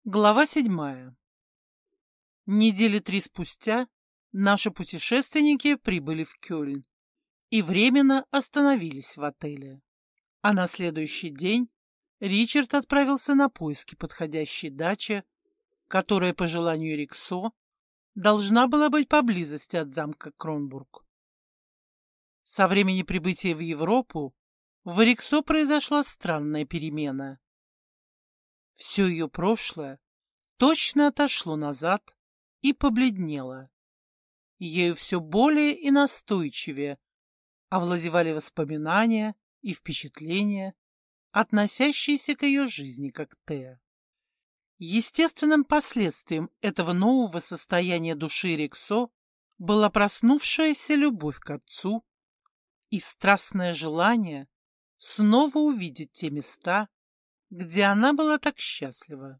Глава 7. Недели 3 спустя наши путешественники прибыли в Кёльн и временно остановились в отеле. А на следующий день Ричард отправился на поиски подходящей дачи, которая, по желанию Риксо, должна была быть поблизости от замка Кронбург. Со времени прибытия в Европу в Риксо произошла странная перемена. Все ее прошлое точно отошло назад и побледнело. Ею все более и настойчивее овладевали воспоминания и впечатления, относящиеся к ее жизни как Теа. Естественным последствием этого нового состояния души Риксо была проснувшаяся любовь к отцу и страстное желание снова увидеть те места, где она была так счастлива.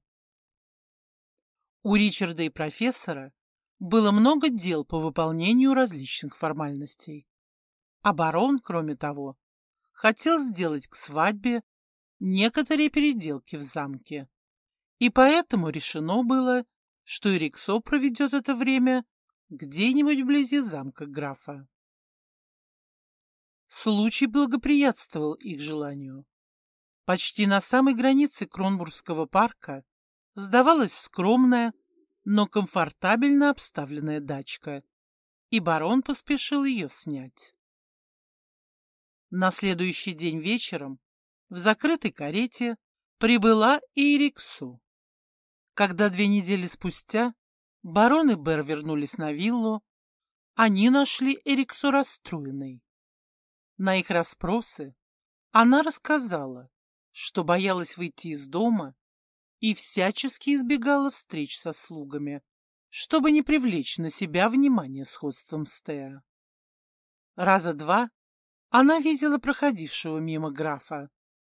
У Ричарда и профессора было много дел по выполнению различных формальностей. А барон, кроме того, хотел сделать к свадьбе некоторые переделки в замке. И поэтому решено было, что и Риксо проведет это время где-нибудь вблизи замка графа. Случай благоприятствовал их желанию. Почти на самой границе Кронбургского парка сдавалась скромная, но комфортабельно обставленная дачка, и барон поспешил ее снять. На следующий день вечером в закрытой карете прибыла и Риксо. Когда 2 недели спустя барон и Бер вернулись на виллу, они нашли Риксо расстроенной. На их расспросы она рассказала, что боялась выйти из дома и всячески избегала встреч со слугами, чтобы не привлечь на себя внимание сходством с Теа. Раза 2 она видела проходившего мимо графа.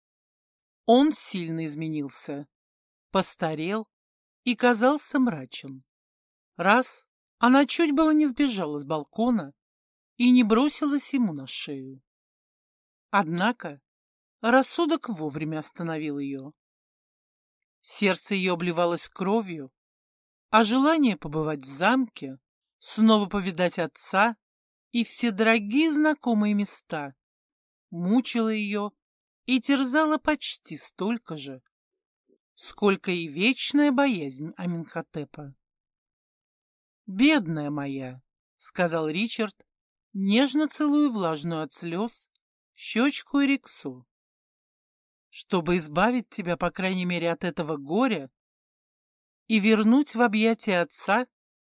Он сильно изменился, постарел и казался мрачен. Раз она чуть было не сбежала с балкона и не бросилась ему на шею. Однако рассудок вовремя остановил ее. Сердце ее обливалось кровью, а желание побывать в замке, снова повидать отца и все дорогие знакомые места мучило ее и терзало почти столько же, сколько и вечная боязнь Аменхотепа. «Бедная моя», — сказал Ричард, нежно целуя влажную от слез щечку Риксо. «Чтобы избавить тебя, по крайней мере, от этого горя и вернуть в объятия отца,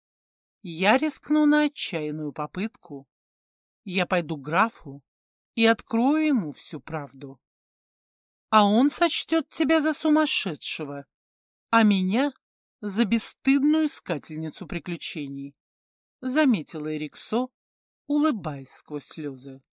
я рискну на отчаянную попытку. Я пойду к графу и открою ему всю правду. А он сочтет тебя за сумасшедшего, а меня за бесстыдную искательницу приключений», — заметила Риксо, улыбаясь сквозь слезы.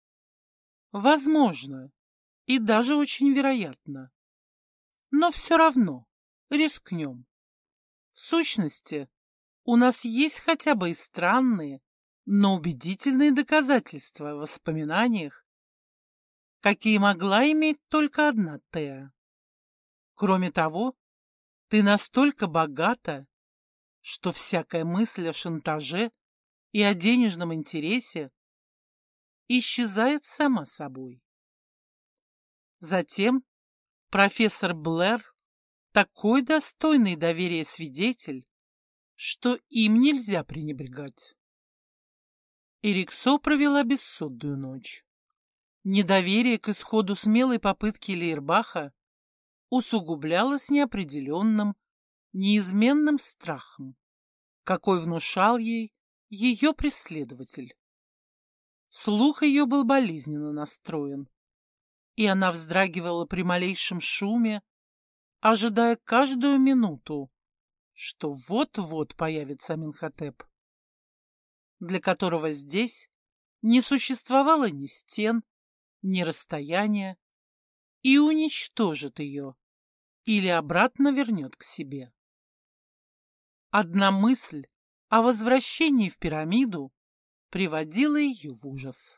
«Возможно, и даже очень вероятно. Но все равно рискнем. В сущности, у нас есть хотя бы и странные, но убедительные доказательства в воспоминаниях, какие могла иметь только одна Теа. Кроме того, ты настолько богата, что всякая мысль о шантаже и о денежном интересе исчезает сама собой. Затем профессор Блэр такой достойный доверия свидетель, что им нельзя пренебрегать. Риксо провела бессонную ночь. Недоверие к исходу смелой попытки Лейербаха усугублялось неопределенным, неизменным страхом, какой внушал ей ее преследователь. Слух ее был болезненно настроен, и она вздрагивала при малейшем шуме, ожидая каждую минуту, что вот-вот появится Аменхотеп, для которого здесь не существовало ни стен, ни расстояния, и уничтожит ее или обратно вернет к себе. Одна мысль о возвращении в пирамиду приводила ее в ужас.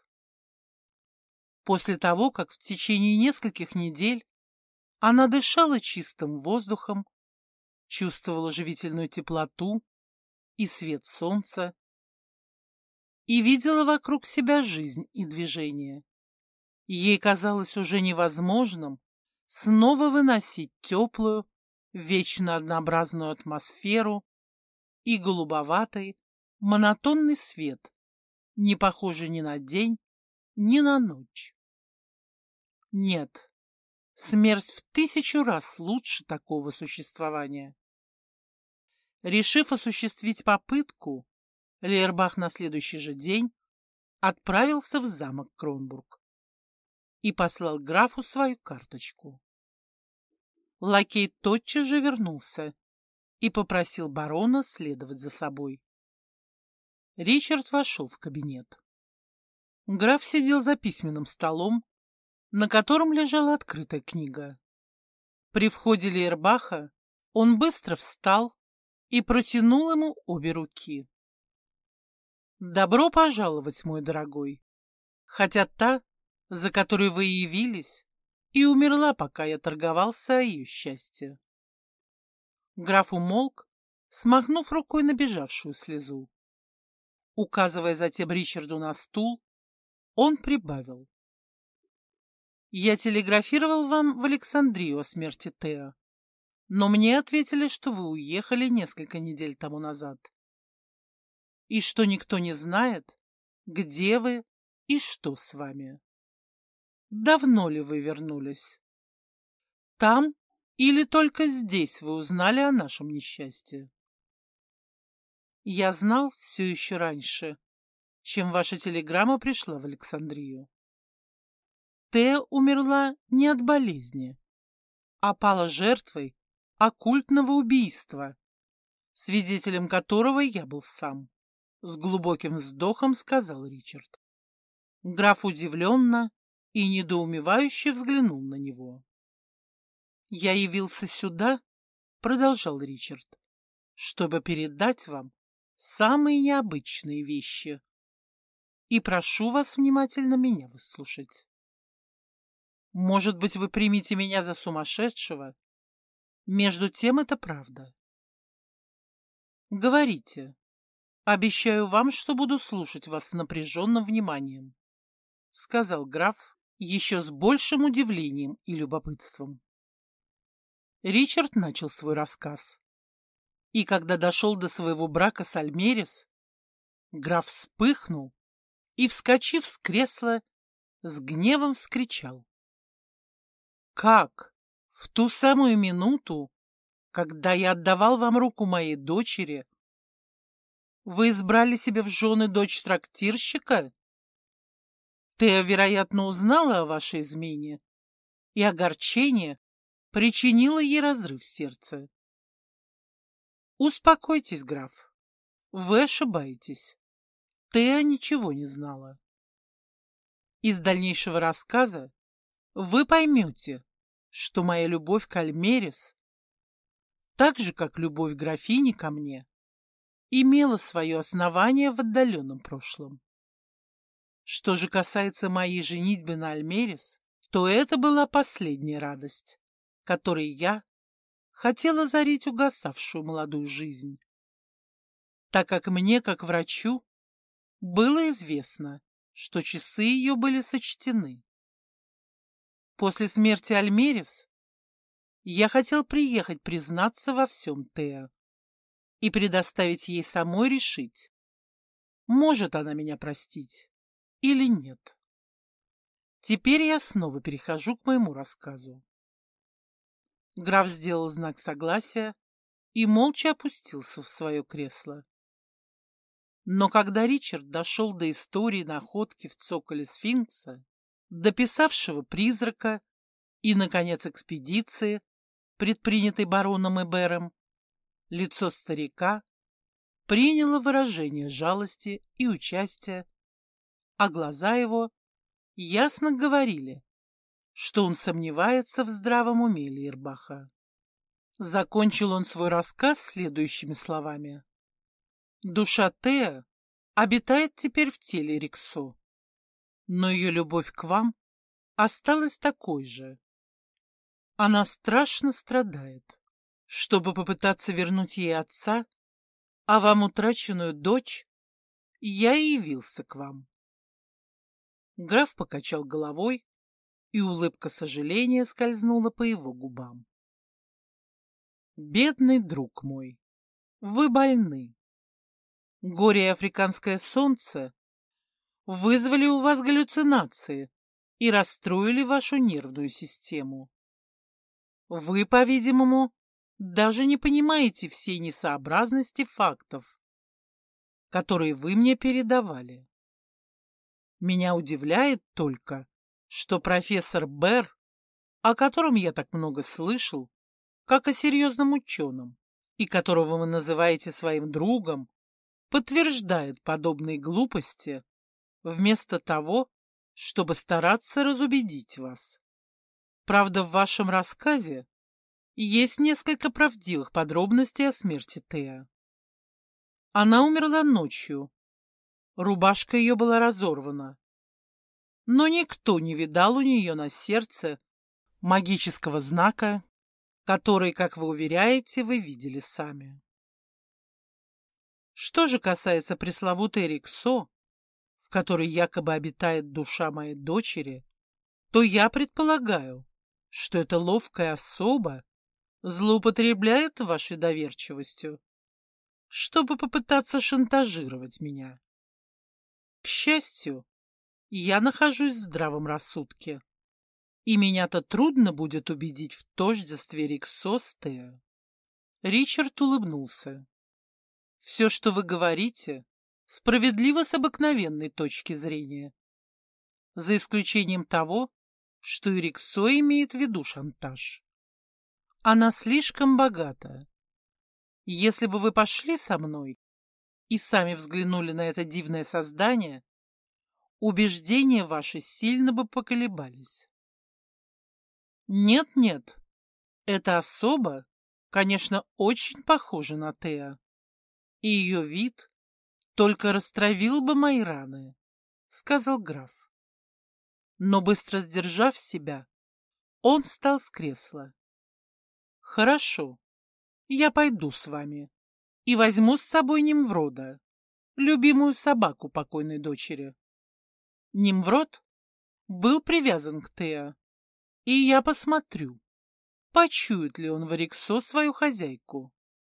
После того, как в течение нескольких недель она дышала чистым воздухом, чувствовала живительную теплоту и свет солнца, и видела вокруг себя жизнь и движение. Ей казалось уже невозможным снова выносить теплую, вечно однообразную атмосферу и голубоватый, монотонный свет, не похожий ни на день, ни на ночь. Нет, смерть в 1000 раз лучше такого существования. Решив осуществить попытку, Лейербах на следующий же день отправился в замок Кронбург и послал графу свою карточку. Лакей тотчас же вернулся и попросил барона следовать за собой. Ричард вошел в кабинет. Граф сидел за письменным столом, на котором лежала открытая книга. При входе Лейербаха он быстро встал и протянул ему обе руки. «Добро пожаловать, мой дорогой, хотя та, за которой вы явились, и умерла, пока я торговался о ее счастье». Граф умолк, смахнув рукой набежавшую слезу. Указывая затем Ричарду на стул, он прибавил: «Я телеграфировал вам в Александрию о смерти Тео, но мне ответили, что вы уехали несколько недель тому назад, и что никто не знает, где вы и что с вами. Давно ли вы вернулись? Там или только здесь вы узнали о нашем несчастье?» «Я знал все еще раньше, чем ваша телеграмма пришла в Александрию. Тео умерла не от болезни, а пала жертвой оккультного убийства, свидетелем которого я был сам», — с глубоким вздохом сказал Ричард. Граф удивленно и недоумевающе взглянул на него. «Я явился сюда, — продолжал Ричард, — чтобы передать вам самые необычные вещи, и прошу вас внимательно меня выслушать. Может быть, вы примете меня за сумасшедшего? Между тем это правда. Говорите. Обещаю вам, что буду слушать вас с напряженным вниманием», — сказал граф еще с большим удивлением и любопытством. Ричард начал свой рассказ. И когда дошел до своего брака с Альмерис, граф вспыхнул и, вскочив с кресла, с гневом вскричал: «Как в ту самую минуту, когда я отдавал вам руку моей дочери, вы избрали себе в жены дочь трактирщика? Тео, вероятно, узнала о вашей измене, и огорчение причинило ей разрыв сердца. Успокойтесь, граф, вы ошибаетесь. Тео ничего не знала. Из дальнейшего рассказа вы поймете, что моя любовь к Альмерис, так же, как любовь графини ко мне, имела свое основание в отдаленном прошлом. Что же касается моей женитьбы на Альмерис, то это была последняя радость, которой я хотела озарить угасавшую молодую жизнь, так как мне, как врачу, было известно, что часы ее были сочтены. После смерти Альмерис я хотел приехать признаться во всем Тео и предоставить ей самой решить, может она меня простить или нет. Теперь я снова перехожу к моему рассказу. Граф сделал знак согласия и молча опустился в свое кресло. Но когда Ричард дошел до истории находки в цоколе сфинкса, дописавшего призрака и, наконец, экспедиции, предпринятой бароном Эбером, лицо старика приняло выражение жалости и участия, а глаза его ясно говорили, что он сомневается в здравом уме Лейербаха. Закончил он свой рассказ следующими словами: «Душа Тео обитает теперь в теле Риксо, но ее любовь к вам осталась такой же. Она страшно страдает, чтобы попытаться вернуть ей отца, а вам утраченную дочь, я и явился к вам. Граф покачал головой, и улыбка сожаления скользнула по его губам. Бедный друг мой, вы больны. Горе и африканское солнце вызвали у вас галлюцинации и расстроили вашу нервную систему. Вы, по-видимому, даже не понимаете всей несообразности фактов, которые вы мне передавали. Меня удивляет только, что профессор Берр, о котором я так много слышал, как о серьезном ученом, и которого вы называете своим другом, подтверждает подобные глупости, вместо того, чтобы стараться разубедить вас. Правда, в вашем рассказе есть несколько правдивых подробностей о смерти Теа. Она умерла ночью. Рубашка ее была разорвана. Но никто не видал у нее на сердце магического знака, который, как вы уверяете, вы видели сами. Что же касается пресловутой Риксо, в которой якобы обитает душа моей дочери, то я предполагаю, что эта ловкая особа злоупотребляет вашей доверчивостью, чтобы попытаться шантажировать меня. К счастью, я нахожусь в здравом рассудке, и меня-то трудно будет убедить в тождестве Риксо с Тео. Ричард улыбнулся. Все, что вы говорите, справедливо с обыкновенной точки зрения, за исключением того, что и Риксо имеет в виду шантаж. Она слишком богата. Если бы вы пошли со мной и сами взглянули на это дивное создание, убеждения ваши сильно бы поколебались. Нет, эта особа, конечно, очень похожа на Теа, и ее вид только растравил бы мои раны, — сказал граф. Но, быстро сдержав себя, он встал с кресла. Хорошо, я пойду с вами и возьму с собой Нимврода, любимую собаку покойной дочери. Нимврод был привязан к Теа, и я посмотрю, почует ли он в Риксо свою хозяйку.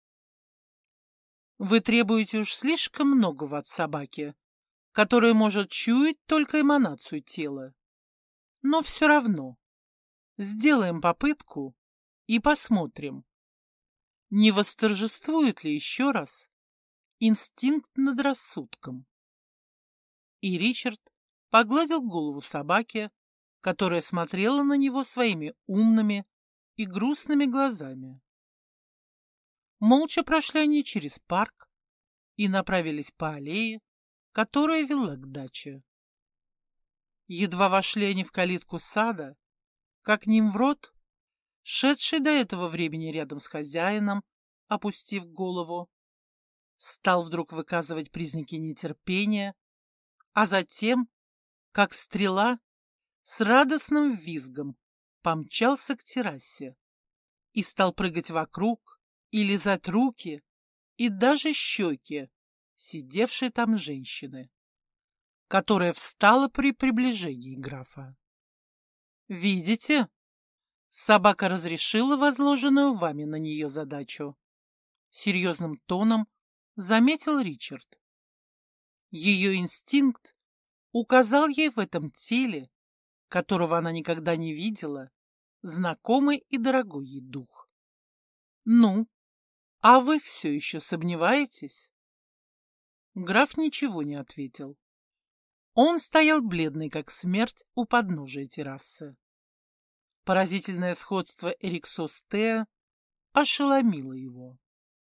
Вы требуете уж слишком многого от собаки, которая может чуять только эманацию тела. Но все равно сделаем попытку и посмотрим, не восторжествует ли еще раз инстинкт над рассудком. И Ричард погладил голову собаки, которая смотрела на него своими умными и грустными глазами. Молча прошли они через парк и направились по аллее, которая вела к даче. Едва вошли они в калитку сада, как Нимврод, шедший до этого времени рядом с хозяином, опустив голову, стал вдруг выказывать признаки нетерпения, а затем, как стрела, с радостным визгом помчался к террасе и стал прыгать вокруг и лизать руки и даже щеки сидевшей там женщины, которая встала при приближении графа. «Видите? Собака разрешила возложенную вами на нее задачу», — серьезным тоном заметил Ричард. Ее инстинкт указал ей в этом теле, которого она никогда не видела, знакомый и дорогой ей дух. «Ну, а вы все еще сомневаетесь?» Граф ничего не ответил. Он стоял бледный, как смерть, у подножия террасы. Поразительное сходство Эриксо с Тео ошеломило его.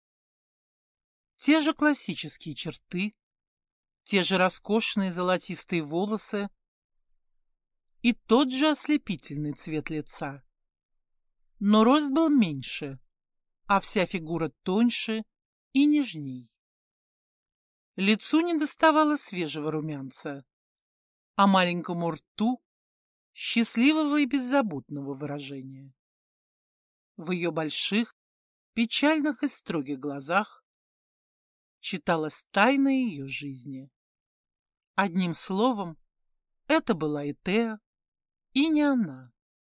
Те же классические черты, те же роскошные золотистые волосы и тот же ослепительный цвет лица. Но рост был меньше, а вся фигура тоньше и нежней. Лицу недоставало свежего румянца, а маленькому рту — счастливого и беззаботного выражения. В ее больших, печальных и строгих глазах читалась тайна ее жизни. Одним словом, это была и Теа, и не она.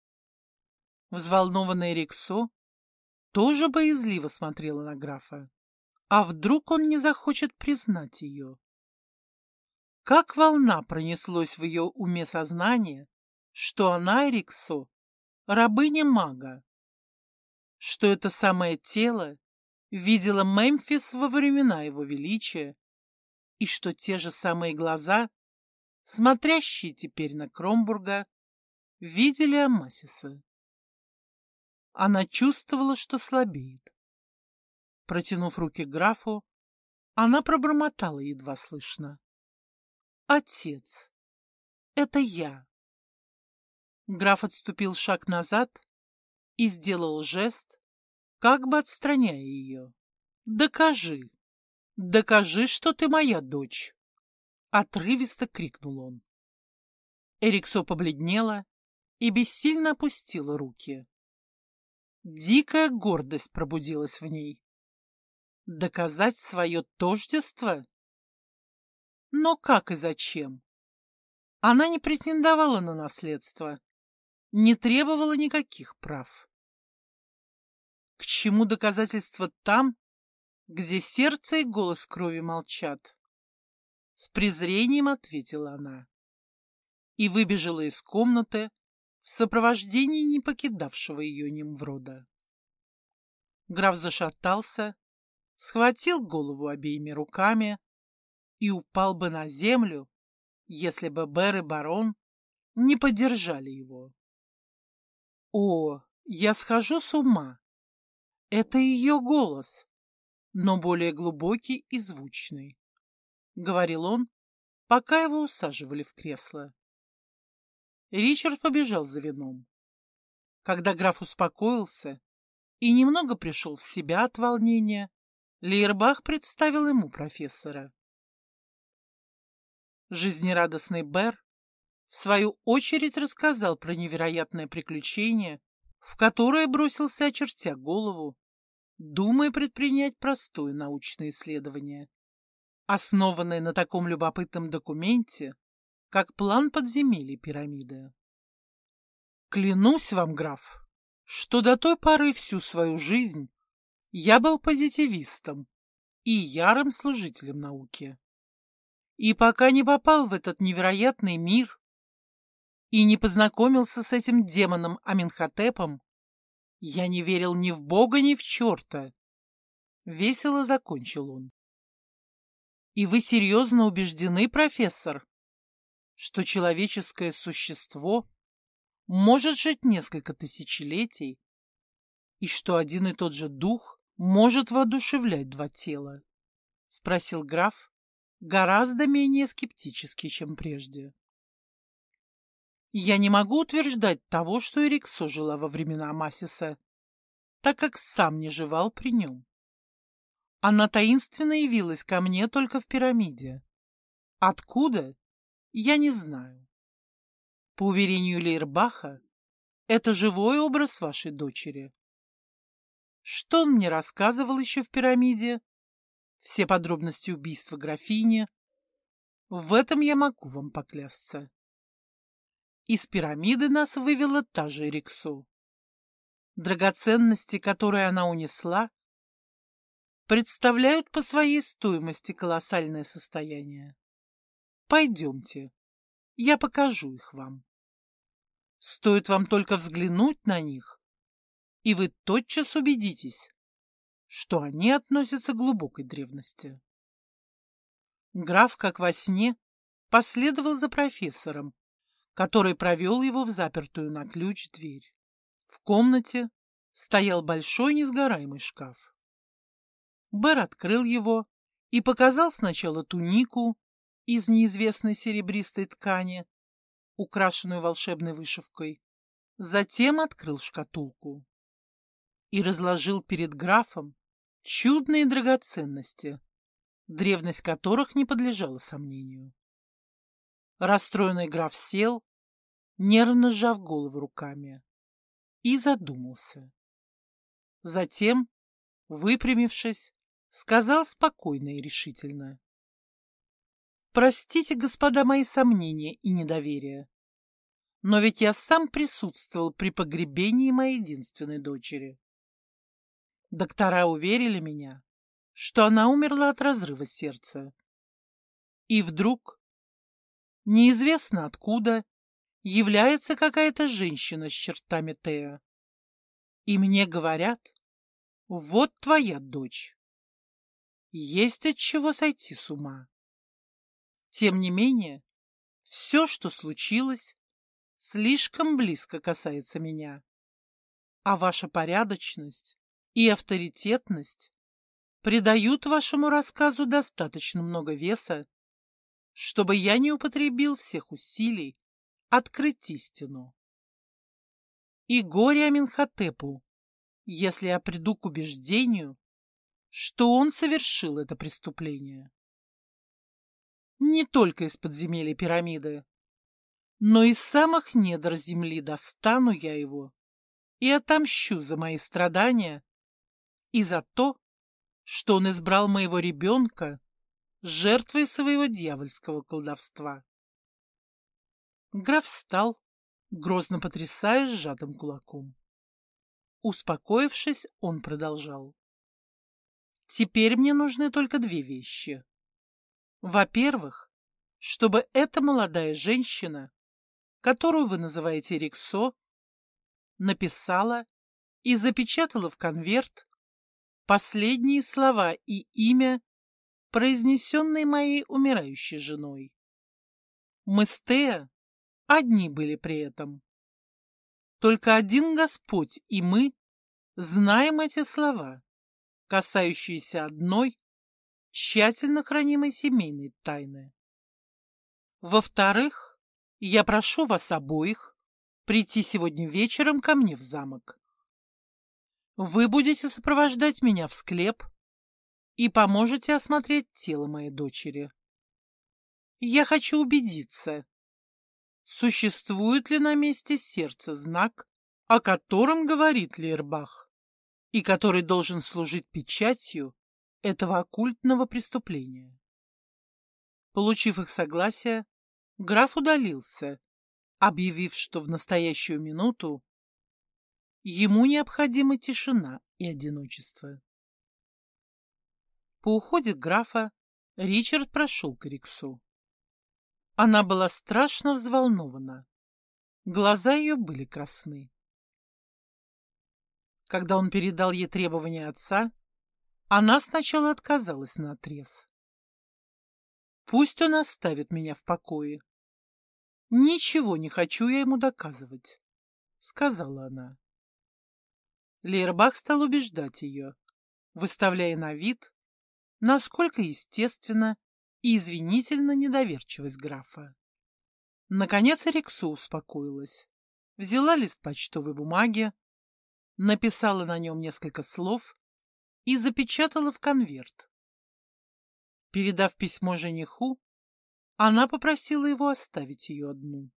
Взволнованная Риксо тоже боязливо смотрела на графа. А вдруг он не захочет признать ее? Как волна пронеслось в ее уме сознание, что она, Риксо, рабыня мага, что это самое тело видела Мемфис во времена его величия, и что те же самые глаза, смотрящие теперь на Кромбурга, видели Амасиса. Она чувствовала, что слабеет. Протянув руки к графу, она пробормотала едва слышно: «Отец, это я». Граф отступил шаг назад и сделал жест, как бы отстраняя ее. «Докажи, докажи, что ты моя дочь!» Отрывисто крикнул он. Эриксо побледнела и бессильно опустила руки. Дикая гордость пробудилась в ней. Доказать свое тождество? Но как и зачем? Она не претендовала на наследство, не требовала никаких прав. К чему доказательства там, где сердце и голос крови молчат? С презрением ответила она и выбежала из комнаты в сопровождении не покидавшего ее Нимврода. Граф зашатался, схватил голову обеими руками и упал бы на землю, если бы Бер и барон не поддержали его. «О, я схожу с ума! Это ее голос, но более глубокий и звучный», — говорил он, пока его усаживали в кресло. Ричард побежал за вином. Когда граф успокоился и немного пришел в себя от волнения, Лейербах представил ему профессора. Жизнерадостный Бер в свою очередь рассказал про невероятное приключение, в которое бросился, очертя голову, думая предпринять простое научное исследование, основанное на таком любопытном документе, как план подземелья пирамиды. Клянусь вам, граф, что до той поры всю свою жизнь я был позитивистом и ярым служителем науки. И пока не попал в этот невероятный мир и не познакомился с этим демоном Аменхотепом, я не верил ни в Бога, ни в черта. Весело закончил он. И вы серьезно убеждены, профессор, что человеческое существо может жить несколько тысячелетий, и что один и тот же дух может воодушевлять два тела? Спросил граф, гораздо менее скептически, чем прежде. Я не могу утверждать того, что Эриксо жила во времена Амасиса, так как сам не жевал при нем. Она таинственно явилась ко мне только в пирамиде. Откуда? Я не знаю. По уверению Лейербаха, это живой образ вашей дочери. Что он мне рассказывал еще в пирамиде? Все подробности убийства графини. В этом я могу вам поклясться. Из пирамиды нас вывела та же Эриксо. Драгоценности, которые она унесла, представляют по своей стоимости колоссальное состояние. Пойдемте, я покажу их вам. Стоит вам только взглянуть на них, и вы тотчас убедитесь, что они относятся к глубокой древности. Граф, как во сне, последовал за профессором, который провел его в запертую на ключ дверь. В комнате стоял большой несгораемый шкаф. Бер открыл его и показал сначала тунику из неизвестной серебристой ткани, украшенную волшебной вышивкой, затем открыл шкатулку и разложил перед графом чудные драгоценности, древность которых не подлежала сомнению. Расстроенный граф сел, нервно сжав голову руками, и задумался. Затем выпрямившись, сказал спокойно и решительно: «Простите, господа, мои сомнения и недоверие, но ведь я сам присутствовал при погребении моей единственной дочери. Доктора уверили меня, что она умерла от разрыва сердца. И вдруг, неизвестно откуда, является какая-то женщина с чертами Тео. И мне говорят: вот твоя дочь. Есть от чего сойти с ума. Тем не менее, все, что случилось, слишком близко касается меня, а ваша порядочность и авторитетность придают вашему рассказу достаточно много веса, чтобы я не употребил всех усилий открыть истину. И горе Аменхотепу, если я приду к убеждению, что он совершил это преступление. Не только из подземелья пирамиды, но из самых недр земли достану я его и отомщу за мои страдания и за то, что он избрал моего ребенка жертвой своего дьявольского колдовства. Граф встал, грозно потрясая сжатым кулаком. Успокоившись, он продолжал: «Теперь мне нужны только две вещи. Во-первых, чтобы эта молодая женщина, которую вы называете Риксо, написала и запечатала в конверт последние слова и имя, произнесенные моей умирающей женой. Мы с Тео одни были при этом. Только один Господь и мы знаем эти слова, касающиеся одной тщательно хранимой семейной тайны. Во-вторых, я прошу вас обоих прийти сегодня вечером ко мне в замок. Вы будете сопровождать меня в склеп и поможете осмотреть тело моей дочери. Я хочу убедиться, существует ли на месте сердца знак, о котором говорит Лейербах, и который должен служить печатью этого оккультного преступления. Получив их согласие, граф удалился, объявив, что в настоящую минуту ему необходима тишина и одиночество. По уходе графа Ричард прошел к Риксу. Она была страшно взволнована. Глаза ее были красны. Когда он передал ей требования отца, она сначала отказалась наотрез. «Пусть он оставит меня в покое. Ничего не хочу я ему доказывать», — сказала она. Лейербах стал убеждать ее, выставляя на вид, насколько естественно и извинительно недоверчивость графа. Наконец Риксу успокоилась, взяла лист почтовой бумаги, написала на нем несколько слов и запечатала в конверт. Передав письмо жениху, она попросила его оставить ее одну.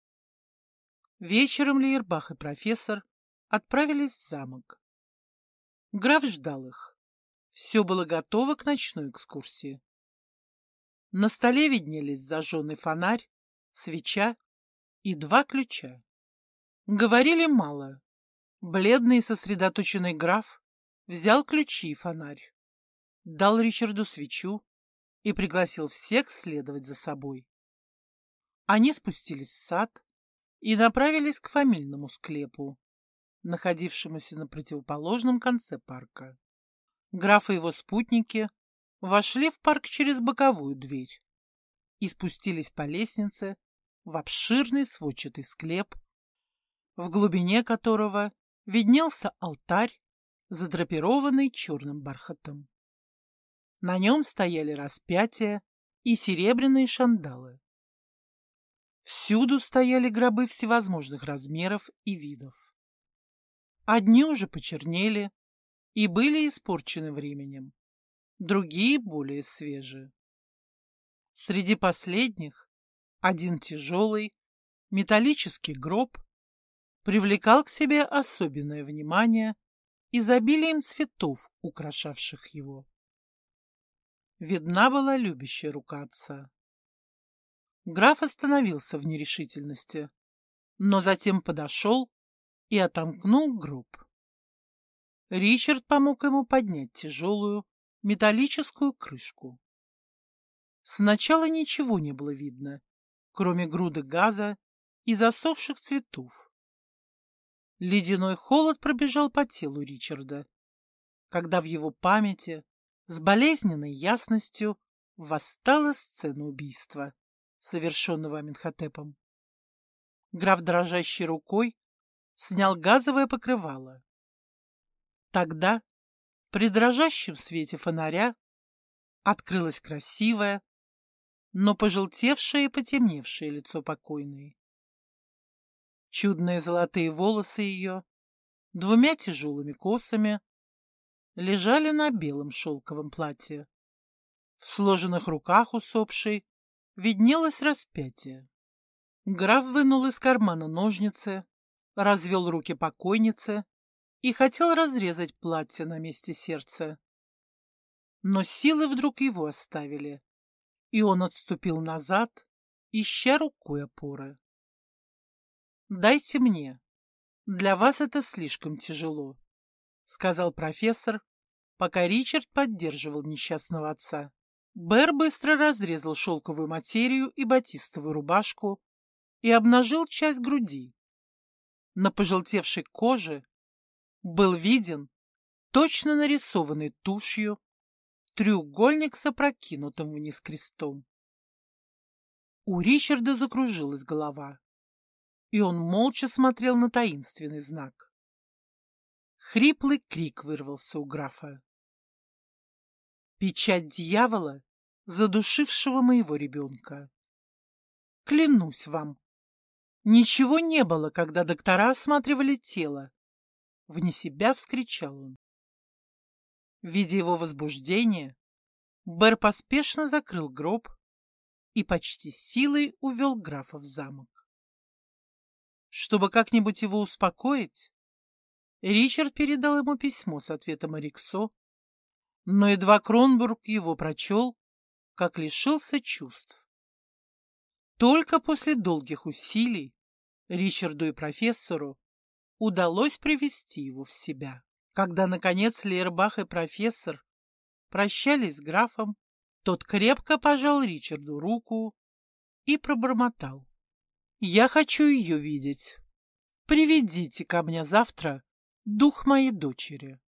Вечером Лейербах и профессор отправились в замок. Граф ждал их. Все было готово к ночной экскурсии. На столе виднелись зажженный фонарь, свеча и 2 ключа. Говорили мало. Бледный и сосредоточенный граф взял ключи и фонарь, дал Ричарду свечу и пригласил всех следовать за собой. Они спустились в сад и направились к фамильному склепу, находившемуся на противоположном конце парка. Граф и его спутники вошли в парк через боковую дверь и спустились по лестнице в обширный сводчатый склеп, в глубине которого виднелся алтарь, задрапированный черным бархатом. На нем стояли распятия и серебряные шандалы. Всюду стояли гробы всевозможных размеров и видов. Одни уже почернели и были испорчены временем, другие более свежие. Среди последних один тяжелый металлический гроб привлекал к себе особенное внимание изобилием цветов, украшавших его. Видна была любящая рука отца. Граф остановился в нерешительности, но затем подошел и отомкнул гроб. Ричард помог ему поднять тяжелую металлическую крышку. Сначала ничего не было видно, кроме груды газа и засохших цветов. Ледяной холод пробежал по телу Ричарда, когда в его памяти с болезненной ясностью восстала сцена убийства, совершенного Аменхотепом. Граф дрожащей рукой снял газовое покрывало. Тогда, при дрожащем свете фонаря, открылось красивое, но пожелтевшее и потемневшее лицо покойной. Чудные золотые волосы ее, двумя тяжелыми косами, лежали на белом шелковом платье. В сложенных руках усопшей виднелось распятие. Граф вынул из кармана ножницы, развел руки покойницы и хотел разрезать платье на месте сердца. Но силы вдруг его оставили, и он отступил назад, ища рукой опоры. «Дайте мне. Для вас это слишком тяжело», — сказал профессор, пока Ричард поддерживал несчастного отца. Бэр быстро разрезал шелковую материю и батистовую рубашку и обнажил часть груди. На пожелтевшей коже был виден, точно нарисованный тушью, треугольник с опрокинутым вниз крестом. У Ричарда закружилась голова, и он молча смотрел на таинственный знак. Хриплый крик вырвался у графа. «Печать дьявола, задушившего моего ребенка! Клянусь вам, ничего не было, когда доктора осматривали тело!» Вне себя вскричал он. Видя его возбуждение, Бэр поспешно закрыл гроб и почти силой увел графа в замок. Чтобы как-нибудь его успокоить, Ричард передал ему письмо с ответом Эриксо, но едва Кронбург его прочел, как лишился чувств. Только после долгих усилий Ричарду и профессору удалось привести его в себя. Когда, наконец, Лейербах и профессор прощались с графом, тот крепко пожал Ричарду руку и пробормотал: «Я хочу ее видеть. Приведите ко мне завтра дух моей дочери».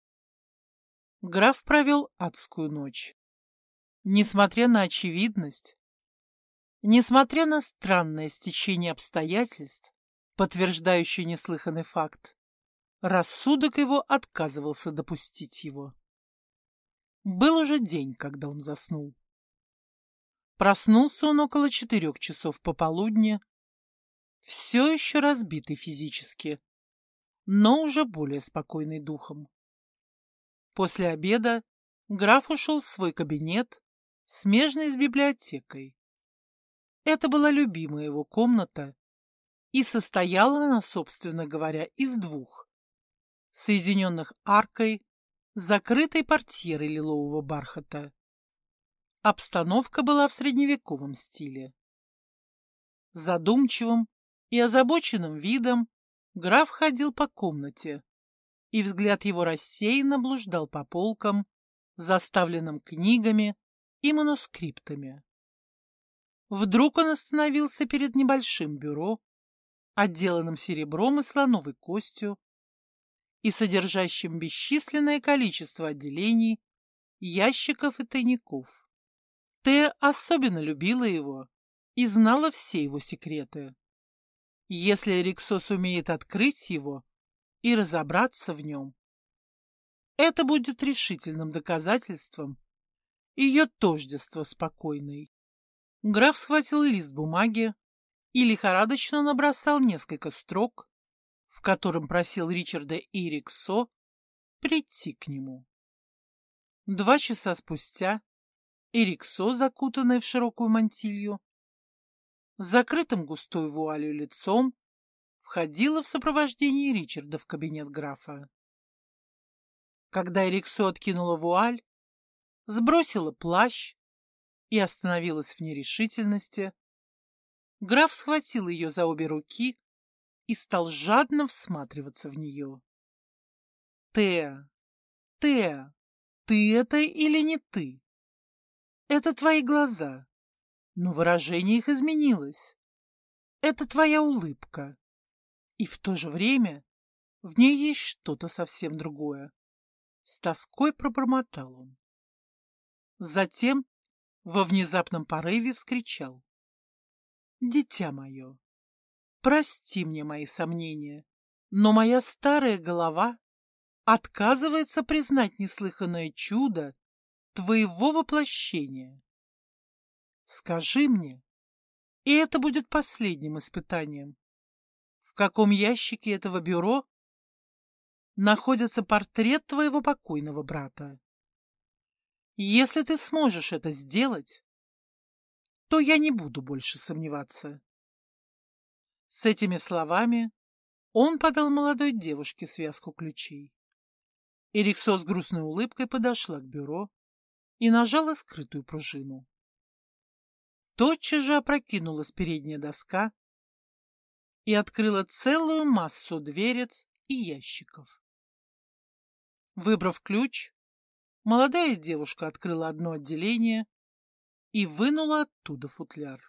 Граф провел адскую ночь. Несмотря на очевидность, несмотря на странное стечение обстоятельств, подтверждающее неслыханный факт, рассудок его отказывался допустить его. Был уже день, когда он заснул. Проснулся он около 4 часов пополудни, все еще разбитый физически, но уже более спокойный духом. После обеда граф ушел в свой кабинет, смежный с библиотекой. Это была любимая его комната, и состояла она, собственно говоря, из двух, соединенных аркой, закрытой портьерой лилового бархата. Обстановка была в средневековом стиле. Задумчивым и озабоченным видом граф ходил по комнате, и взгляд его рассеянно блуждал по полкам, заставленным книгами и манускриптами. Вдруг он остановился перед небольшим бюро, отделанным серебром и слоновой костью, и содержащим бесчисленное количество отделений, ящиков и тайников. Тея особенно любила его и знала все его секреты. Если Эриксо сумеет открыть его и разобраться в нем, это будет решительным доказательством ее тождества с покойной. Граф схватил лист бумаги и лихорадочно набросал несколько строк, в котором просил Ричарда и Эриксо прийти к нему. 2 часа спустя Эриксо, закутанная в широкую мантилью, с закрытым густой вуалью лицом, входила в сопровождении Ричарда в кабинет графа. Когда Эриксо откинула вуаль, сбросила плащ и остановилась в нерешительности, граф схватил ее за обе руки и стал жадно всматриваться в нее. «Теа, Теа, ты это или не ты? Это твои глаза, но выражение их изменилось. Это твоя улыбка, и в то же время в ней есть что-то совсем другое». С тоской пробормотал он. Затем во внезапном порыве вскричал: «Дитя мое, прости мне мои сомнения, но моя старая голова отказывается признать неслыханное чудо твоего воплощения. Скажи мне, и это будет последним испытанием, в каком ящике этого бюро находится портрет твоего покойного брата. Если ты сможешь это сделать, то я не буду больше сомневаться». С этими словами он подал молодой девушке связку ключей. Эриксо с грустной улыбкой подошла к бюро и нажала скрытую пружину. Тотчас же опрокинулась передняя доска и открыла целую массу дверец и ящиков. Выбрав ключ, молодая девушка открыла одно отделение и вынула оттуда футляр.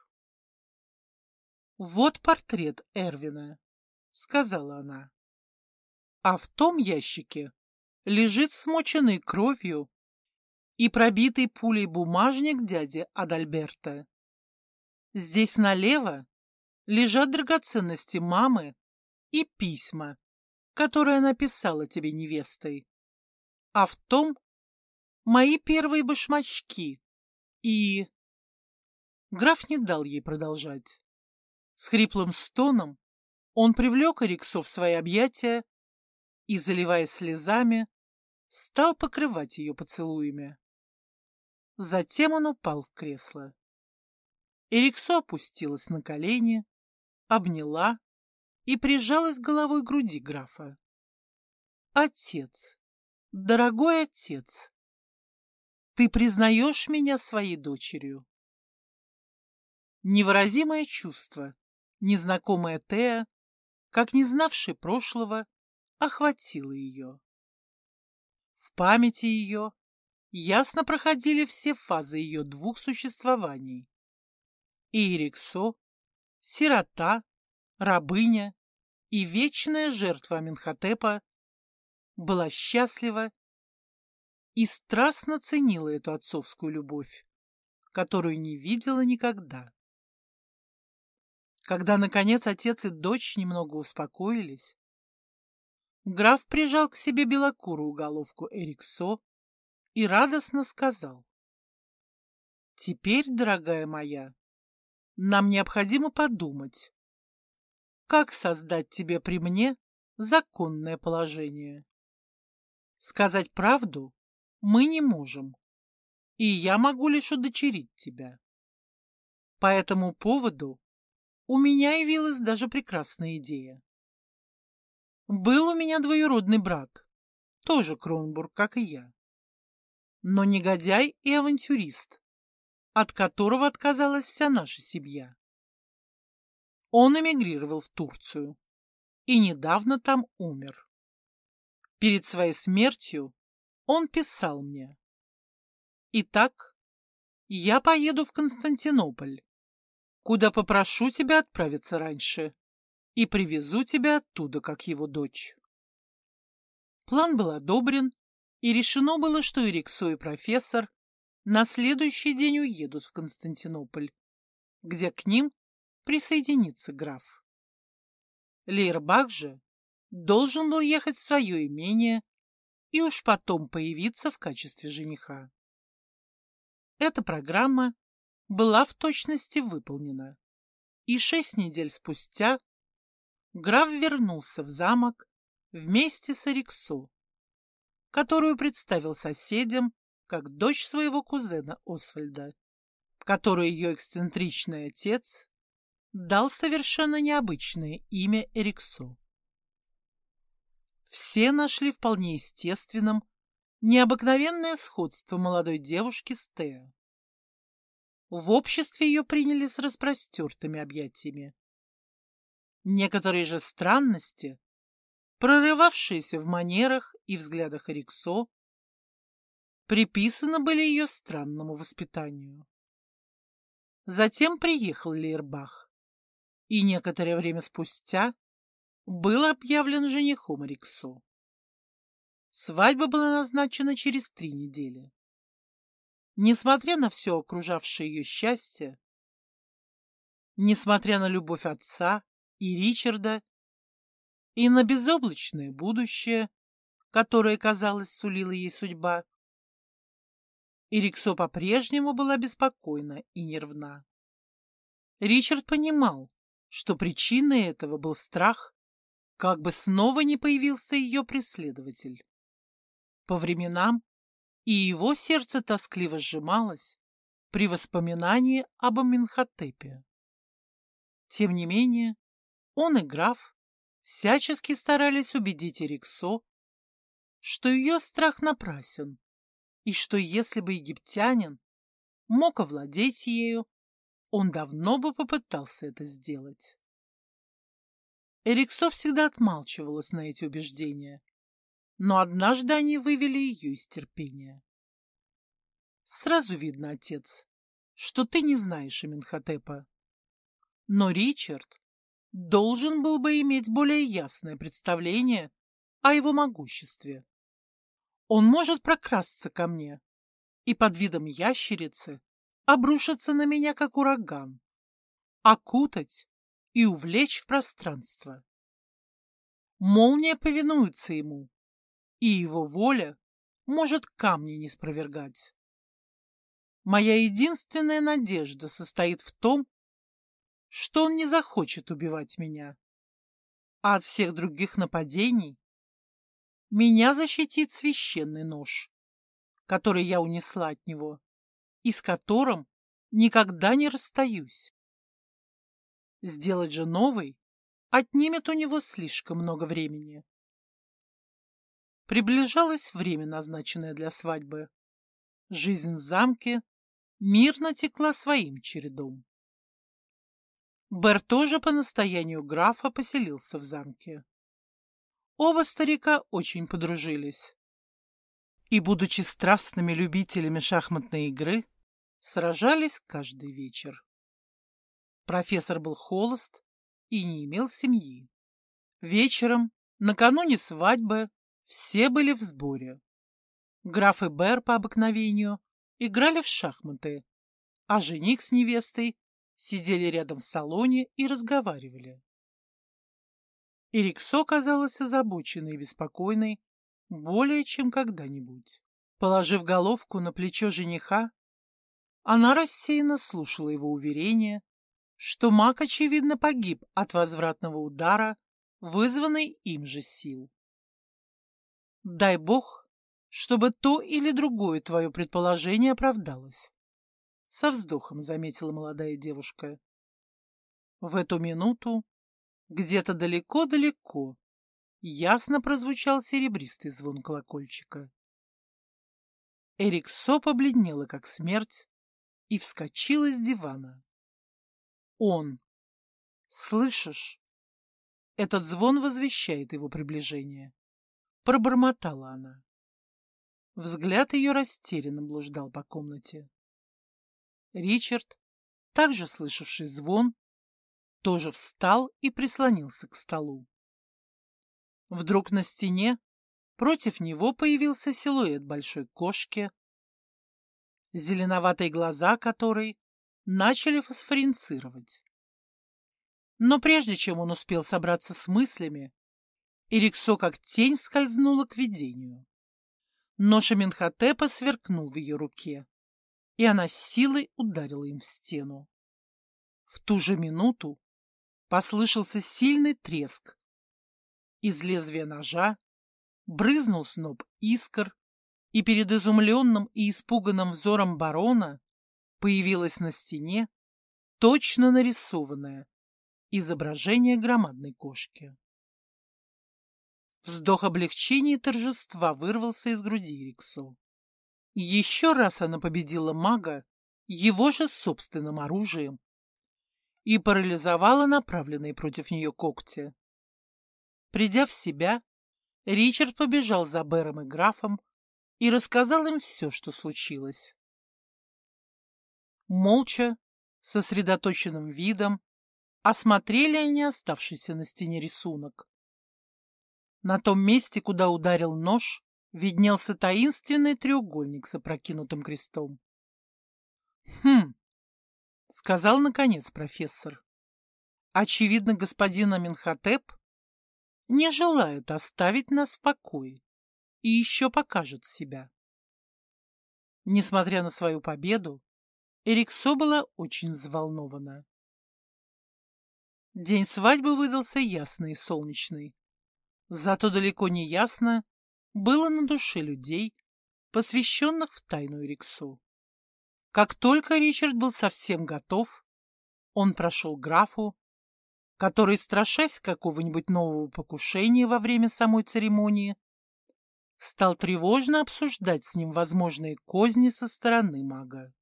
«Вот портрет Эрвина», — сказала она. «А в том ящике лежит смоченный кровью и пробитый пулей бумажник дяди Адальберта. Здесь налево лежат драгоценности мамы и письма, которые она писала тебе невестой. А в том мои первые башмачки и...» Граф не дал ей продолжать. С хриплым стоном он привлек Эриксо в свои объятия и, заливаясь слезами, стал покрывать ее поцелуями. Затем он упал в кресло. Эриксо опустилась на колени, обняла и прижалась головой к груди графа. «Отец, дорогой отец, ты признаешь меня своей дочерью?» Невыразимое чувство, незнакомая Теа, как не знавший прошлого, охватило ее. В памяти ее ясно проходили все фазы ее двух существований. И Эриксо, сирота, рабыня и вечная жертва Аменхотепа, была счастлива и страстно ценила эту отцовскую любовь, которую не видела никогда. Когда, наконец, отец и дочь немного успокоились, граф прижал к себе белокурую головку Эриксо и радостно сказал: «Теперь, дорогая моя, нам необходимо подумать, как создать тебе при мне законное положение. Сказать правду мы не можем, и я могу лишь удочерить тебя. По этому поводу у меня явилась даже прекрасная идея. Был у меня двоюродный брат, тоже Кронбург, как и я, но негодяй и авантюрист, от которого отказалась вся наша семья. Он эмигрировал в Турцию и недавно там умер. Перед своей смертью он писал мне: «Итак, я поеду в Константинополь, куда попрошу тебя отправиться раньше, и привезу тебя оттуда, как его дочь». План был одобрен, и решено было, что Эриксо и профессор на следующий день уедут в Константинополь, где к ним присоединится граф. Лейербах же должен был ехать в свое имение и уж потом появиться в качестве жениха. Эта программа была в точности выполнена, и 6 недель спустя граф вернулся в замок вместе с Эриксо, которую представил соседям как дочь своего кузена Освальда, которой ее эксцентричный отец дал совершенно необычное имя Эриксо. Все нашли вполне естественным необыкновенное сходство молодой девушки с Тео. В обществе ее приняли с распростертыми объятиями. Некоторые же странности, прорывавшиеся в манерах и взглядах Эриксо, приписаны были ее странному воспитанию. Затем приехал Лейербах, и некоторое время спустя был объявлен женихом Эриксо. Свадьба была назначена через 3 недели. Несмотря на все окружавшее ее счастье, несмотря на любовь отца и Ричарда, и на безоблачное будущее, которое, казалось, сулила ей судьба, Эриксо по-прежнему была беспокойна и нервна. Ричард понимал, что причиной этого был страх, как бы снова не появился ее преследователь. По временам и его сердце тоскливо сжималось при воспоминании об Аменхотепе. Тем не менее, он и граф всячески старались убедить Эриксо, что ее страх напрасен, и что если бы египтянин мог овладеть ею, он давно бы попытался это сделать. Эриксо всегда отмалчивалась на эти убеждения, но однажды они вывели ее из терпения. «Сразу видно, отец, что ты не знаешь Аменхотепа. Но Ричард должен был бы иметь более ясное представление о его могуществе. Он может прокрасться ко мне и под видом ящерицы обрушиться на меня, как ураган, окутать и увлечь в пространство. Молния повинуется ему, и его воля может камни не спровергать. Моя единственная надежда состоит в том, что он не захочет убивать меня, а от всех других нападений меня защитит священный нож, который я унесла от него и с которым никогда не расстаюсь. Сделать же новый отнимет у него слишком много времени. Приближалось время, назначенное для свадьбы. Жизнь в замке мирно текла своим чередом. Бер тоже по настоянию графа поселился в замке. Оба старика очень подружились и, будучи страстными любителями шахматной игры, сражались каждый вечер. Профессор был холост и не имел семьи. Вечером, накануне свадьбы, все были в сборе. Граф и Бер по обыкновению играли в шахматы, а жених с невестой сидели рядом в салоне и разговаривали. Эриксо казалась озабоченной и беспокойной более чем когда-нибудь. Положив головку на плечо жениха, она рассеянно слушала его уверение, что маг, очевидно, погиб от возвратного удара, вызванной им же сил. «Дай Бог, чтобы то или другое твое предположение оправдалось», — со вздохом заметила молодая девушка. В эту минуту где-то далеко-далеко ясно прозвучал серебристый звон колокольчика. Эриксо побледнела, как смерть, и вскочила с дивана. Он. Слышишь? Этот звон возвещает его приближение. Пробормотала она. Взгляд ее растерянно блуждал по комнате. Ричард, также слышавший звон, тоже встал и прислонился к столу. Вдруг на стене против него появился силуэт большой кошки, зеленоватые глаза которой начали фосфоринцировать. Но прежде чем он успел собраться с мыслями, Эриксо как тень скользнула к видению. Нож Аменхотепа сверкнул в ее руке, и она с силой ударила им в стену. В ту же минуту послышался сильный треск. Из лезвия ножа брызнул сноп искр, и перед изумленным и испуганным взором барона появилось на стене точно нарисованное изображение громадной кошки. Вздох облегчения и торжества вырвался из груди Эриксо. Еще раз она победила мага его же собственным оружием и парализовала направленные против нее когти. Придя в себя, Ричард побежал за Бэром и графом и рассказал им все, что случилось. Молча, сосредоточенным видом, осмотрели они оставшийся на стене рисунок. На том месте, куда ударил нож, виднелся таинственный треугольник с опрокинутым крестом. «Хм», — сказал наконец профессор. «Очевидно, господин Аменхотеп не желает оставить нас в покое и еще покажет себя». Несмотря на свою победу, Эриксо была очень взволнована. День свадьбы выдался ясный и солнечный. Зато далеко не ясно было на душе людей, посвященных в тайну Эриксо. Как только Ричард был совсем готов, он прошел к графу, который, страшась какого-нибудь нового покушения во время самой церемонии, стал тревожно обсуждать с ним возможные козни со стороны мага.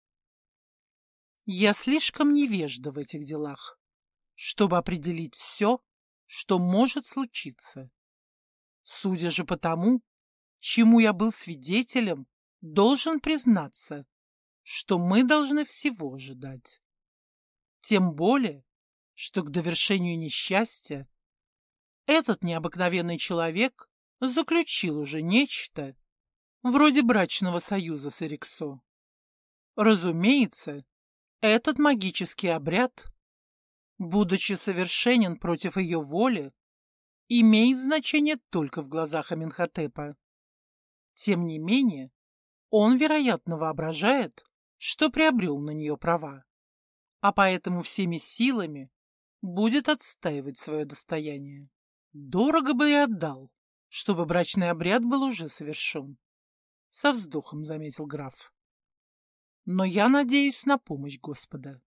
«Я слишком невежда в этих делах, чтобы определить все, что может случиться. Судя же по тому, чему я был свидетелем, должен признаться, что мы должны всего ожидать. Тем более, что к довершению несчастья этот необыкновенный человек заключил уже нечто вроде брачного союза с Эриксо. Разумеется, этот магический обряд, будучи совершенен против ее воли, имеет значение только в глазах Аменхотепа. Тем не менее, он, вероятно, воображает, что приобрел на нее права, а поэтому всеми силами будет отстаивать свое достояние. Дорого бы и отдал, чтобы брачный обряд был уже совершен, — со вздохом заметил граф. Но я надеюсь на помощь Господа.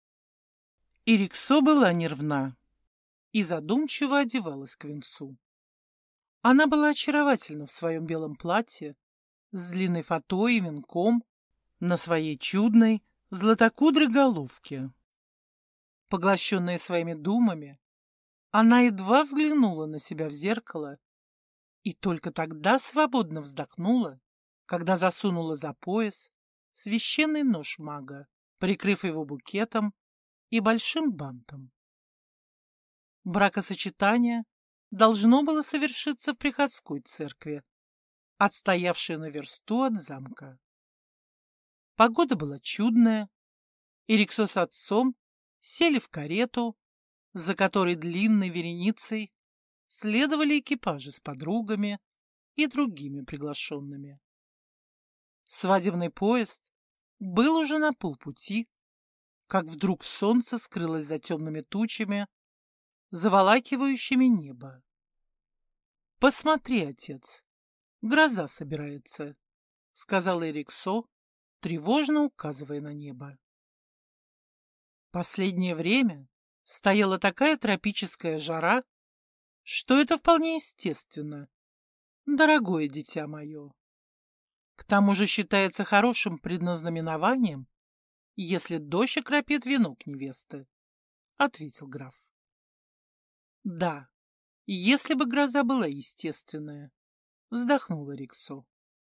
Эриксо была нервна и задумчиво одевалась к венцу. Она была очаровательна в своем белом платье, с длинной фатой и венком, на своей чудной златокудрой головке. Поглощенная своими думами, она едва взглянула на себя в зеркало и только тогда свободно вздохнула, когда засунула за пояс священный нож мага, прикрыв его букетом и большим бантом. Бракосочетание должно было совершиться в приходской церкви, отстоявшей на версту от замка. Погода была чудная, Эриксо с отцом сели в карету, за которой длинной вереницей следовали экипажи с подругами и другими приглашенными. Свадебный поезд был уже на полпути, как вдруг солнце скрылось за темными тучами, заволакивающими небо. «Посмотри, отец, гроза собирается», — сказал Эриксо, тревожно указывая на небо. Последнее время стояла такая тропическая жара, что это вполне естественно, дорогое дитя мое. К тому же считается хорошим предназнаменованием, если дождь окропит венок невесты, — ответил граф. Да, если бы гроза была естественная, — вздохнула Риксо.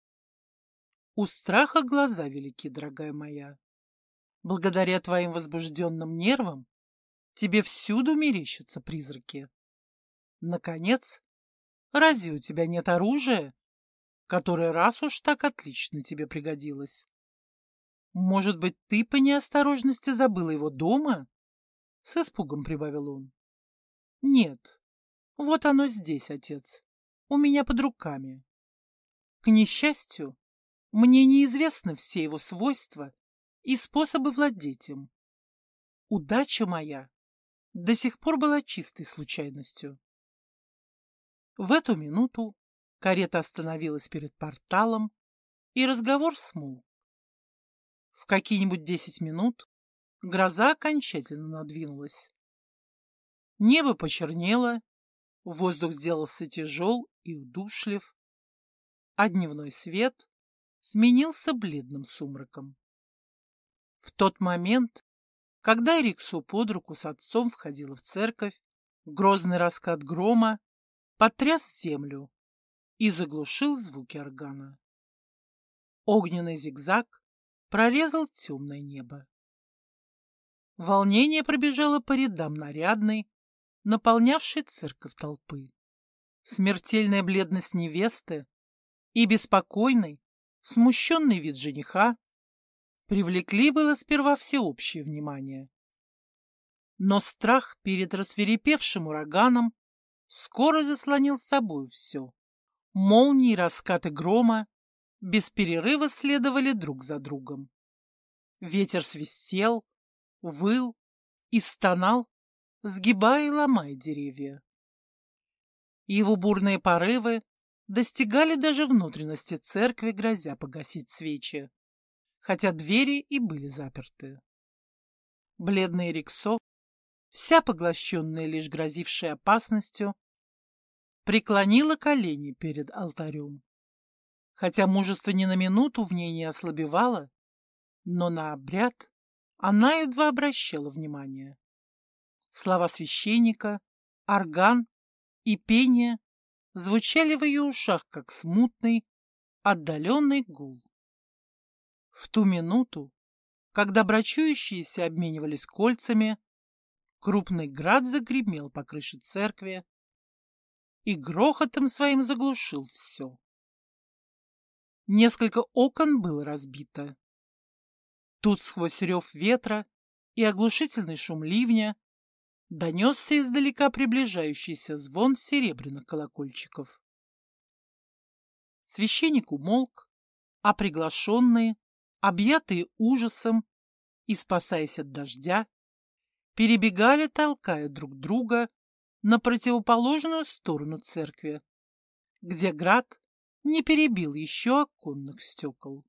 У страха глаза велики, дорогая моя. Благодаря твоим возбужденным нервам тебе всюду мерещатся призраки. Наконец, разве у тебя нет оружия, которое раз уж так отлично тебе пригодилось? Может быть, ты по неосторожности забыла его дома? С испугом прибавил он. Нет, вот оно здесь, отец, у меня под руками. К несчастью, мне неизвестны все его свойства и способы владеть им. Удача моя до сих пор была чистой случайностью. В эту минуту карета остановилась перед порталом, и разговор смолк. В какие-нибудь 10 минут гроза окончательно надвинулась. Небо почернело, Воздух сделался тяжел и удушлив, а дневной свет сменился бледным сумраком. В тот момент, когда Эриксу под руку с отцом входила в церковь, грозный раскат грома потряс землю и заглушил звуки органа. Огненный зигзаг прорезал темное небо. Волнение пробежало по рядам нарядной, наполнявшей церковь толпы. Смертельная бледность невесты и беспокойный, смущенный вид жениха привлекли было сперва всеобщее внимание. Но страх перед рассвирепевшим ураганом скоро заслонил с собой все. Молнии и раскаты грома без перерыва следовали друг за другом. Ветер свистел, выл и стонал, сгибая и ломая деревья. Его бурные порывы достигали даже внутренности церкви, грозя погасить свечи, хотя двери и были заперты. Бледный Эриксо, вся поглощенная лишь грозившей опасностью, преклонила колени перед алтарем. Хотя мужество ни на минуту в ней не ослабевало, но на обряд она едва обращала внимание. Слова священника, орган и пение звучали в ее ушах, как смутный, отдаленный гул. В ту минуту, когда брачующиеся обменивались кольцами, крупный град загремел по крыше церкви и грохотом своим заглушил все. Несколько окон было разбито. Тут сквозь рев ветра и оглушительный шум ливня донесся издалека приближающийся звон серебряных колокольчиков. Священник умолк, а приглашенные, объятые ужасом и спасаясь от дождя, перебегали, толкая друг друга на противоположную сторону церкви, где град не перебил еще оконных стекол.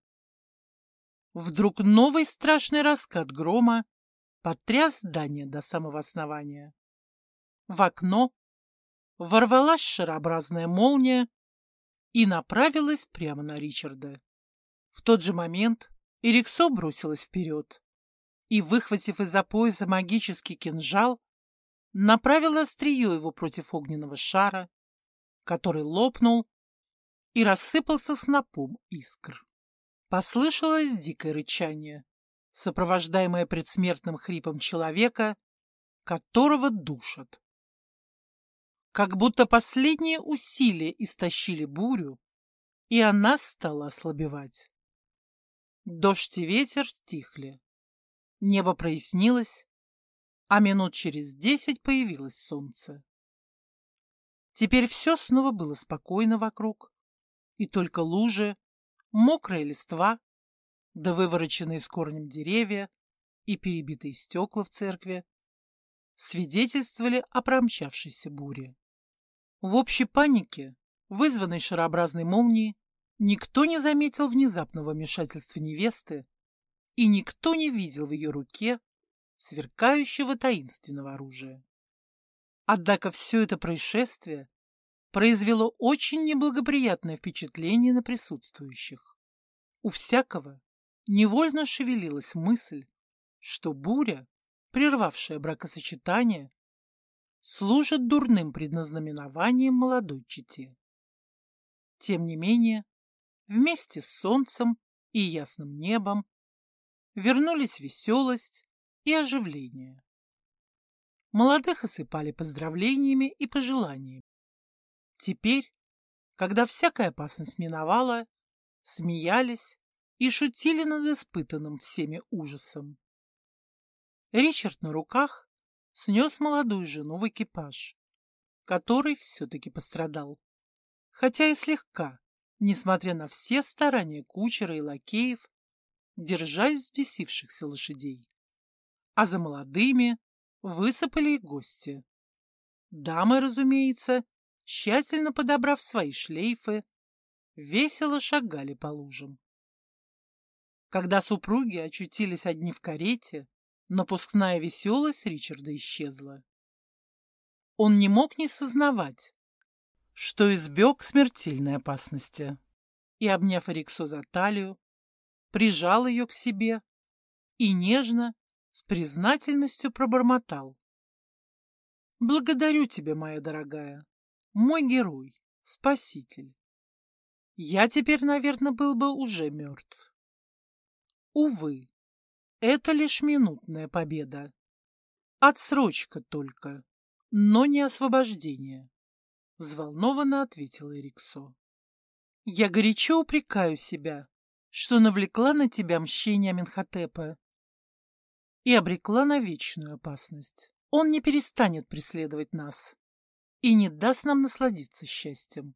Вдруг новый страшный раскат грома потряс здание до самого основания. В окно ворвалась шарообразная молния и направилась прямо на Ричарда. В тот же момент Эриксо бросилась вперед и, выхватив из-за пояса магический кинжал, направила острие его против огненного шара, который лопнул и рассыпался снопом искр. Послышалось дикое рычание, сопровождаемое предсмертным хрипом человека, которого душат. Как будто последние усилия истощили бурю, и она стала ослабевать. Дождь и ветер стихли, небо прояснилось, а минут через 10 появилось солнце. Теперь все снова было спокойно вокруг, и только лужи, мокрая листва, да вывороченные с корнем деревья и перебитые стекла в церкви свидетельствовали о промчавшейся буре. В общей панике, вызванной шарообразной молнией, никто не заметил внезапного вмешательства невесты, и никто не видел в ее руке сверкающего таинственного оружия. Однако все это происшествие произвело очень неблагоприятное впечатление на присутствующих. У всякого невольно шевелилась мысль, что буря, прервавшая бракосочетание, служит дурным предназнаменованием молодой чете. Тем не менее, вместе с солнцем и ясным небом вернулись веселость и оживление. Молодых осыпали поздравлениями и пожеланиями. Теперь, когда всякая опасность миновала, смеялись и шутили над испытанным всеми ужасом. Ричард на руках снес молодую жену в экипаж, который все-таки пострадал, хотя и слегка, несмотря на все старания кучера и лакеев, держась взбесившихся лошадей. А за молодыми высыпали и гости. Дамы, разумеется, тщательно подобрав свои шлейфы, весело шагали по лужам. Когда супруги очутились одни в карете, напускная веселость Ричарда исчезла. Он не мог не сознавать, что избег смертельной опасности, и, обняв Эриксо за талию, прижал ее к себе и нежно, с признательностью пробормотал: «Благодарю тебя, моя дорогая, мой герой, спаситель. Я теперь, наверное, был бы уже мертв. Увы, это лишь минутная победа. Отсрочка только, но не освобождение», — взволнованно ответил Эриксо. «Я горячо упрекаю себя, что навлекла на тебя мщение Аменхотепа и обрекла на вечную опасность. Он не перестанет преследовать нас и не даст нам насладиться счастьем.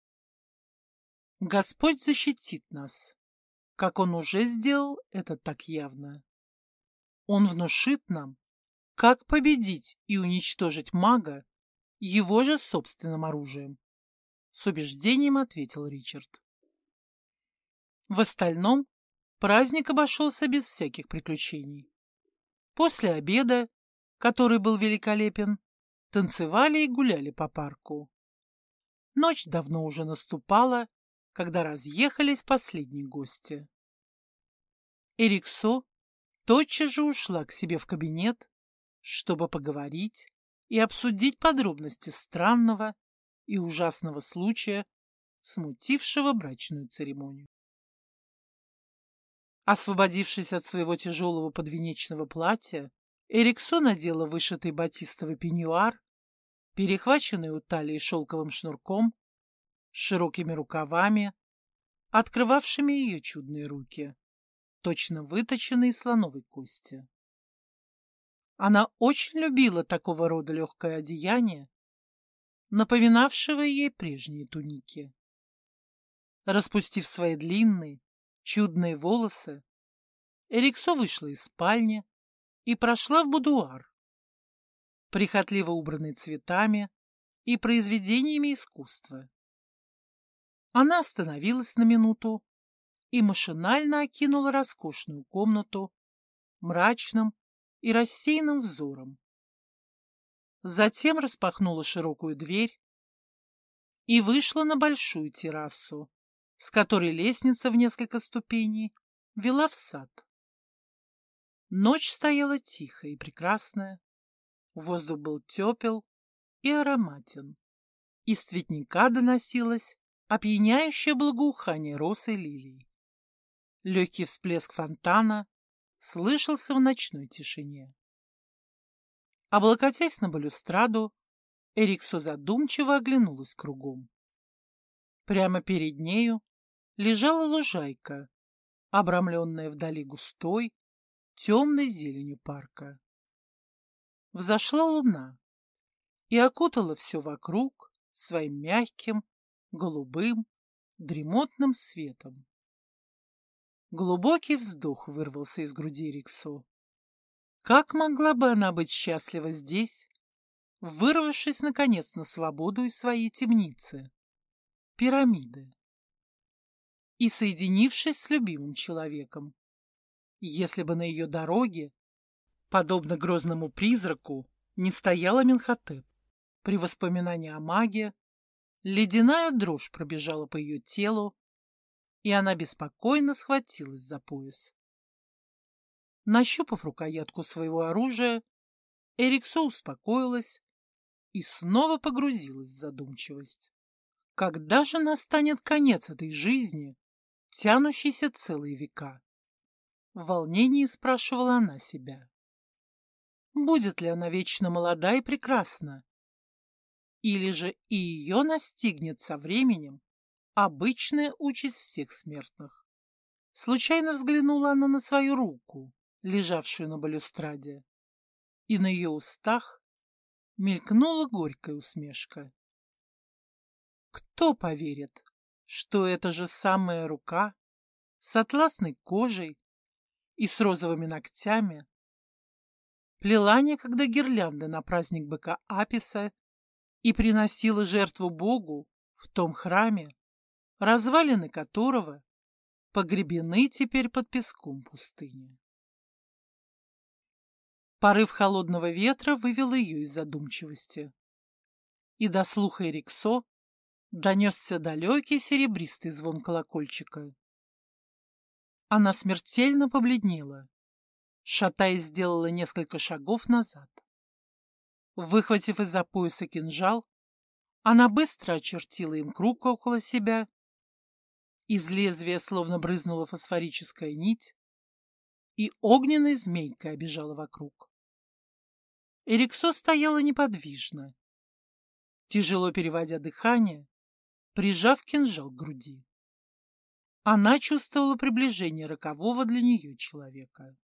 Господь защитит нас, как Он уже сделал это так явно. Он внушит нам, как победить и уничтожить мага его же собственным оружием», — с убеждением ответил Ричард. В остальном праздник обошелся без всяких приключений. После обеда, который был великолепен, танцевали и гуляли по парку. Ночь давно уже наступала, когда разъехались последние гости. Эриксо тотчас же ушла к себе в кабинет, чтобы поговорить и обсудить подробности странного и ужасного случая, смутившего брачную церемонию. Освободившись от своего тяжелого подвенечного платья, Эриксо надела вышитый батистовый пеньюар, перехваченный у талии шелковым шнурком, с широкими рукавами, открывавшими ее чудные руки, точно выточенные из слоновой кости. Она очень любила такого рода легкое одеяние, напоминавшего ей прежние туники. Распустив свои длинные, чудные волосы, Эриксо вышла из спальни и прошла в будуар, прихотливо убранный цветами и произведениями искусства. Она остановилась на минуту и машинально окинула роскошную комнату мрачным и рассеянным взором. Затем распахнула широкую дверь и вышла на большую террасу, с которой лестница в несколько ступеней вела в сад. Ночь стояла тихая и прекрасная, воздух был тепел и ароматен. Из цветника доносилось опьяняющее благоухание роз и лилий. Легкий всплеск фонтана слышался в ночной тишине. Облокотясь на балюстраду, Эриксо задумчиво оглянулась кругом. Прямо перед нею лежала лужайка, обрамленная вдали густой, темной зеленью парка. Взошла луна и окутала все вокруг своим мягким, голубым, дремотным светом. Глубокий вздох вырвался из груди Эриксо. Как могла бы она быть счастлива здесь, вырвавшись, наконец, на свободу из своей темницы, пирамиды, и соединившись с любимым человеком, если бы на ее дороге, подобно грозному призраку, не стоял Аменхотеп? При воспоминании о маге ледяная дрожь пробежала по ее телу, и она беспокойно схватилась за пояс. Нащупав рукоятку своего оружия, Эриксо успокоилась и снова погрузилась в задумчивость. Когда же настанет конец этой жизни, тянущейся целые века? В волнении спрашивала она себя. Будет ли она вечно молода и прекрасна? Или же и ее настигнет со временем обычная участь всех смертных? Случайно взглянула она на свою руку, лежавшую на балюстраде, и на ее устах мелькнула горькая усмешка. Кто поверит, что эта же самая рука с атласной кожей и с розовыми ногтями плела некогда гирлянды на праздник быка Аписа и приносила жертву Богу в том храме, развалины которого погребены теперь под песком пустыни? Порыв холодного ветра вывел ее из задумчивости. и до слуха Эриксо донесся далекий серебристый звон колокольчика. Она смертельно побледнела, шатаясь, сделала несколько шагов назад. Выхватив из-за пояса кинжал, она быстро очертила им круг около себя. Из лезвия словно брызнула фосфорическая нить, и огненной змейкой обежала вокруг. Эриксо стояла неподвижно, тяжело переводя дыхание, прижав кинжал к груди. Она чувствовала приближение рокового для нее человека.